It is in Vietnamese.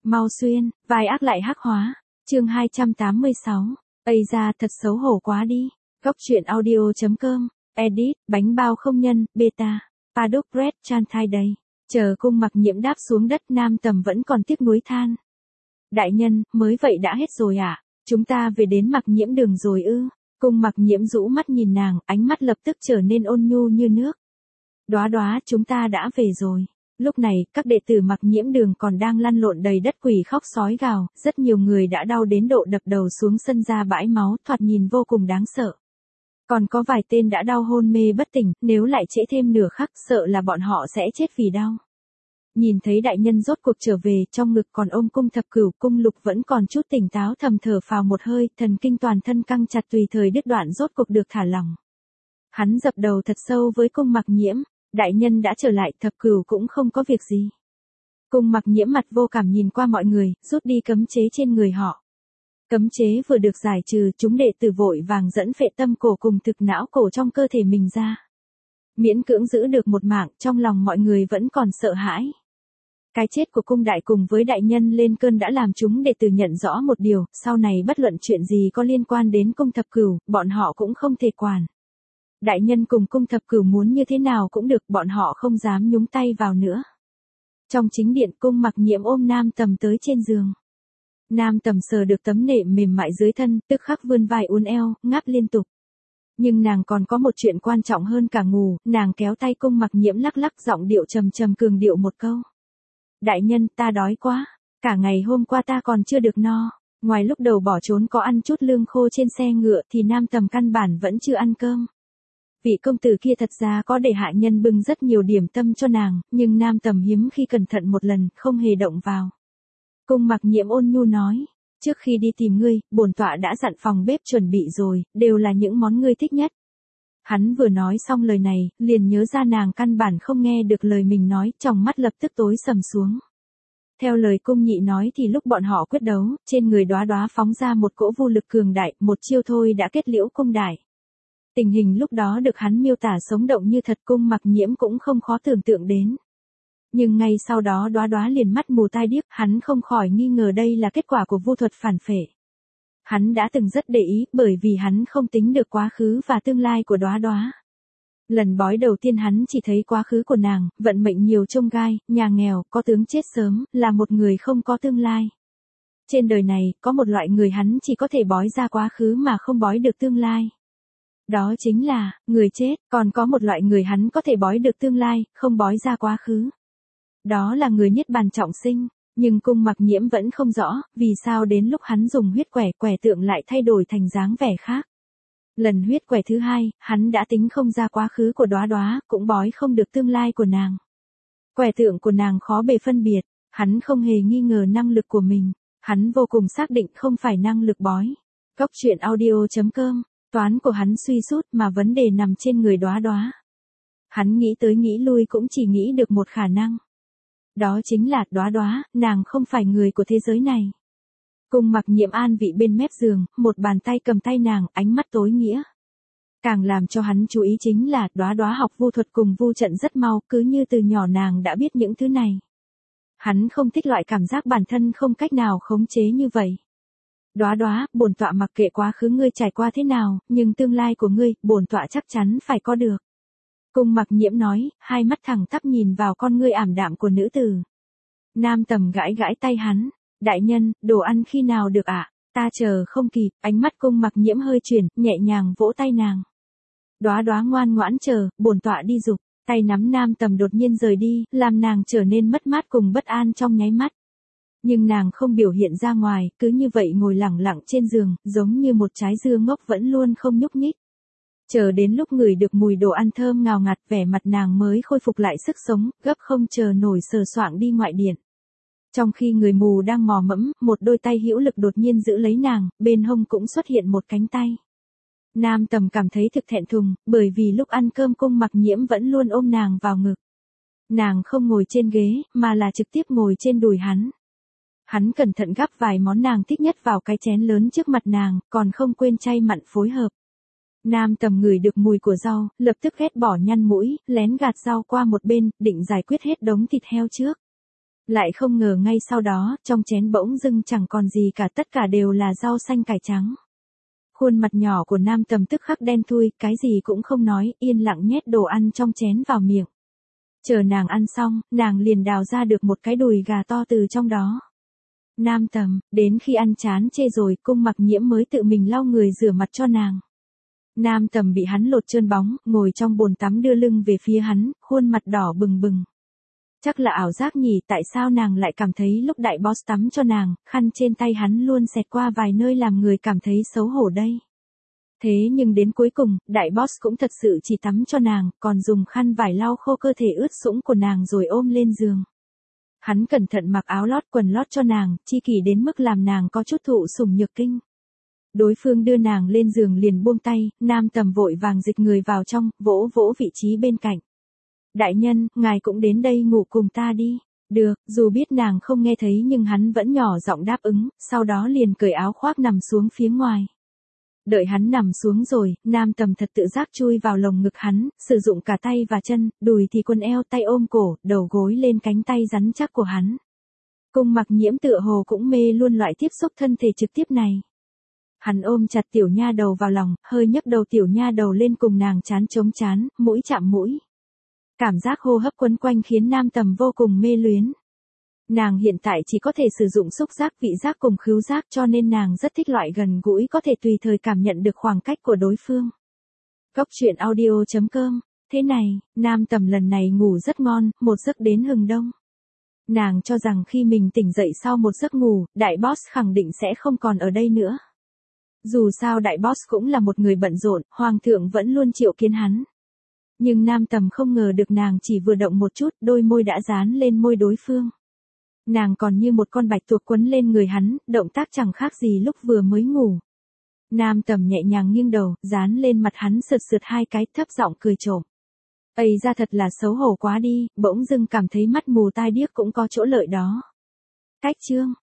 Mau xuyên, vai ác lại hắc hóa. Chương 286. Ây da, thật xấu hổ quá đi. Góc truyện audio.com. Edit, bánh bao không nhân, beta. Paddock Red Chan thai đầy. Chờ Cung Mặc Nhiễm đáp xuống đất, Nam Tầm vẫn còn tiếc nuối than. Đại nhân, mới vậy đã hết rồi à? Chúng ta về đến Mặc Nhiễm đường rồi ư? Cung Mặc Nhiễm rũ mắt nhìn nàng, ánh mắt lập tức trở nên ôn nhu như nước. Đóa đóa, chúng ta đã về rồi. Lúc này, các đệ tử Mặc Nhiễm đường còn đang lăn lộn đầy đất, quỷ khóc sói gào, rất nhiều người đã đau đến độ đập đầu xuống sân ra bãi máu, thoạt nhìn vô cùng đáng sợ. Còn có vài tên đã đau hôn mê bất tỉnh, nếu lại trễ thêm nửa khắc, sợ là bọn họ sẽ chết vì đau. Nhìn thấy đại nhân rốt cuộc trở về, trong ngực còn ôm Cung Thập Cửu, Cung Lục vẫn còn chút tỉnh táo, thầm thở phào một hơi, thần kinh toàn thân căng chặt tùy thời đứt đoạn rốt cuộc được thả lỏng. Hắn dập đầu thật sâu với Cung Mặc Nhiễm, đại nhân đã trở lại, Thập Cửu cũng không có việc gì. Cung Mặc Nhiễm mặt vô cảm nhìn qua mọi người, rút đi cấm chế trên người họ. Cấm chế vừa được giải trừ, chúng đệ tử vội vàng dẫn phệ tâm cổ cùng thực não cổ trong cơ thể mình ra. Miễn cưỡng giữ được một mạng, trong lòng mọi người vẫn còn sợ hãi. Cái chết của cung đại cùng với đại nhân lên cơn đã làm chúng đệ tử nhận rõ một điều, sau này bất luận chuyện gì có liên quan đến Cung Thập Cửu, bọn họ cũng không thể quản. Đại nhân cùng Cung Thập Cửu muốn như thế nào cũng được, bọn họ không dám nhúng tay vào nữa. Trong chính điện, Cung Mặc Nhiễm ôm Nam Tầm tới trên giường. Nam Tầm sờ được tấm nệm mềm mại dưới thân, tức khắc vươn vai uốn eo, ngáp liên tục. Nhưng nàng còn có một chuyện quan trọng hơn cả ngủ, nàng kéo tay Cung Mặc Nhiễm lắc lắc, giọng điệu trầm trầm cường điệu một câu. Đại nhân, ta đói quá, cả ngày hôm qua ta còn chưa được no, ngoài lúc đầu bỏ trốn có ăn chút lương khô trên xe ngựa thì Nam Tầm căn bản vẫn chưa ăn cơm. Vị công tử kia thật ra có để hạ nhân bưng rất nhiều điểm tâm cho nàng, nhưng Nam Tầm hiếm khi cẩn thận một lần, không hề động vào. Cung Mặc Nhiễm ôn nhu nói, trước khi đi tìm ngươi, bổn tọa đã dặn phòng bếp chuẩn bị rồi, đều là những món ngươi thích nhất. Hắn vừa nói xong lời này, liền nhớ ra nàng căn bản không nghe được lời mình nói, tròng mắt lập tức tối sầm xuống. Theo lời cung nhị nói thì lúc bọn họ quyết đấu, trên người Đóa Đóa phóng ra một cỗ vô lực cường đại, một chiêu thôi đã kết liễu cung đại. Tình hình lúc đó được hắn miêu tả sống động như thật, Cung Mặc Nhiễm cũng không khó tưởng tượng đến. Nhưng ngay sau đó Đóa Đóa liền mắt mù tai điếc, hắn không khỏi nghi ngờ đây là kết quả của vu thuật phản phệ. Hắn đã từng rất để ý, bởi vì hắn không tính được quá khứ và tương lai của Đóa Đóa. Lần bói đầu tiên hắn chỉ thấy quá khứ của nàng, vận mệnh nhiều chông gai, nhà nghèo, có tướng chết sớm, là một người không có tương lai. Trên đời này, có một loại người hắn chỉ có thể bói ra quá khứ mà không bói được tương lai. Đó chính là, người chết, còn có một loại người hắn có thể bói được tương lai, không bói ra quá khứ. Đó là người Niết Bàn trọng sinh, nhưng Cung Mặc Nhiễm vẫn không rõ, vì sao đến lúc hắn dùng huyết quẻ tượng lại thay đổi thành dáng vẻ khác. Lần huyết quẻ thứ hai, hắn đã tính không ra quá khứ của Đóa Đóa, cũng bói không được tương lai của nàng. Quẻ tượng của nàng khó bề phân biệt, hắn không hề nghi ngờ năng lực của mình, hắn vô cùng xác định không phải năng lực bói. Góc truyện audio.com. Toán của hắn suy sút mà vấn đề nằm trên người Đóa Đóa. Hắn nghĩ tới nghĩ lui cũng chỉ nghĩ được một khả năng. Đó chính là Đóa Đóa, nàng không phải người của thế giới này. Cung Mặc Nhiễm an vị bên mép giường, một bàn tay cầm tay nàng, ánh mắt tối nghĩa. Càng làm cho hắn chú ý chính là Đóa Đóa học vu thuật cùng vu trận rất mau, cứ như từ nhỏ nàng đã biết những thứ này. Hắn không thích loại cảm giác bản thân không cách nào khống chế như vậy. Đóa Đóa, bổn tọa mặc kệ quá khứ ngươi trải qua thế nào, nhưng tương lai của ngươi, bổn tọa chắc chắn phải có được. Cung Mặc Nhiễm nói, hai mắt thẳng tắp nhìn vào con ngươi ảm đạm của nữ tử. Nam Tầm gãi gãi tay hắn, đại nhân, đồ ăn khi nào được ạ? Ta chờ không kịp. Ánh mắt Cung Mặc Nhiễm hơi chuyển, nhẹ nhàng vỗ tay nàng. Đóa Đóa ngoan ngoãn chờ, bổn tọa đi dục. Tay nắm Nam Tầm đột nhiên rời đi, làm nàng trở nên mất mát cùng bất an trong nháy mắt. Nhưng nàng không biểu hiện ra ngoài, cứ như vậy ngồi lẳng lặng trên giường, giống như một trái dưa ngốc vẫn luôn không nhúc nhích. Chờ đến lúc ngửi được mùi đồ ăn thơm ngào ngạt, vẻ mặt nàng mới khôi phục lại sức sống, gấp không chờ nổi sờ soạng đi ngoại điện. Trong khi người mù đang mò mẫm, một đôi tay hữu lực đột nhiên giữ lấy nàng, bên hông cũng xuất hiện một cánh tay. Nam Tầm cảm thấy thực thẹn thùng, bởi vì lúc ăn cơm Cung Mặc Nhiễm vẫn luôn ôm nàng vào ngực. Nàng không ngồi trên ghế, mà là trực tiếp ngồi trên đùi hắn. Hắn cẩn thận gắp vài món nàng thích nhất vào cái chén lớn trước mặt nàng, còn không quên chay mặn phối hợp. Nam Tầm ngửi được mùi của rau, lập tức ghét bỏ nhăn mũi, lén gạt rau qua một bên, định giải quyết hết đống thịt heo trước. Lại không ngờ ngay sau đó, trong chén bỗng dưng chẳng còn gì cả, tất cả đều là rau xanh cải trắng. Khuôn mặt nhỏ của Nam Tầm tức khắc đen thui, cái gì cũng không nói, yên lặng nhét đồ ăn trong chén vào miệng. Chờ nàng ăn xong, nàng liền đào ra được một cái đùi gà to từ trong đó. Nam Tầm, đến khi ăn chán chê rồi, Cung Mặc Nhiễm mới tự mình lau người rửa mặt cho nàng. Nam Tầm bị hắn lột trơn bóng, ngồi trong bồn tắm đưa lưng về phía hắn, khuôn mặt đỏ bừng bừng. Chắc là ảo giác nhỉ, tại sao nàng lại cảm thấy lúc đại boss tắm cho nàng, khăn trên tay hắn luôn xẹt qua vài nơi làm người cảm thấy xấu hổ đây. Thế nhưng đến cuối cùng, đại boss cũng thật sự chỉ tắm cho nàng, còn dùng khăn vải lau khô cơ thể ướt sũng của nàng rồi ôm lên giường. Hắn cẩn thận mặc áo lót quần lót cho nàng, chi kỷ đến mức làm nàng có chút thụ sủng nhược kinh. Đối phương đưa nàng lên giường liền buông tay, Nam Tầm vội vàng dịch người vào trong, vỗ vỗ vị trí bên cạnh. Đại nhân, ngài cũng đến đây ngủ cùng ta đi. Được, dù biết nàng không nghe thấy nhưng hắn vẫn nhỏ giọng đáp ứng, sau đó liền cởi áo khoác nằm xuống phía ngoài. Đợi hắn nằm xuống rồi, Nam Tầm thật tự giác chui vào lồng ngực hắn, sử dụng cả tay và chân, đùi thì quần eo, tay ôm cổ, đầu gối lên cánh tay rắn chắc của hắn. Cung Mặc Nhiễm tựa hồ cũng mê luôn loại tiếp xúc thân thể trực tiếp này. Hắn ôm chặt tiểu nha đầu vào lòng, hơi nhấc đầu tiểu nha đầu lên cùng nàng trán chống trán, mũi chạm mũi. Cảm giác hô hấp quấn quanh khiến Nam Tầm vô cùng mê luyến. Nàng hiện tại chỉ có thể sử dụng xúc giác, vị giác cùng khứu giác cho nên nàng rất thích loại gần gũi có thể tùy thời cảm nhận được khoảng cách của đối phương. Góc truyện audio.com. Thế này, Nam Tầm lần này ngủ rất ngon, một giấc đến hừng đông. Nàng cho rằng khi mình tỉnh dậy sau một giấc ngủ, đại boss khẳng định sẽ không còn ở đây nữa. Dù sao đại boss cũng là một người bận rộn, hoàng thượng vẫn luôn triệu kiến hắn. Nhưng Nam Tầm không ngờ được nàng chỉ vừa động một chút, đôi môi đã dán lên môi đối phương. Nàng còn như một con bạch tuộc quấn lên người hắn, động tác chẳng khác gì lúc vừa mới ngủ. Nam Tầm nhẹ nhàng nghiêng đầu, dán lên mặt hắn sượt sượt hai cái, thấp giọng cười trộm. Ây ra thật là xấu hổ quá đi, bỗng dưng cảm thấy mắt mù tai điếc cũng có chỗ lợi đó. Cách chương.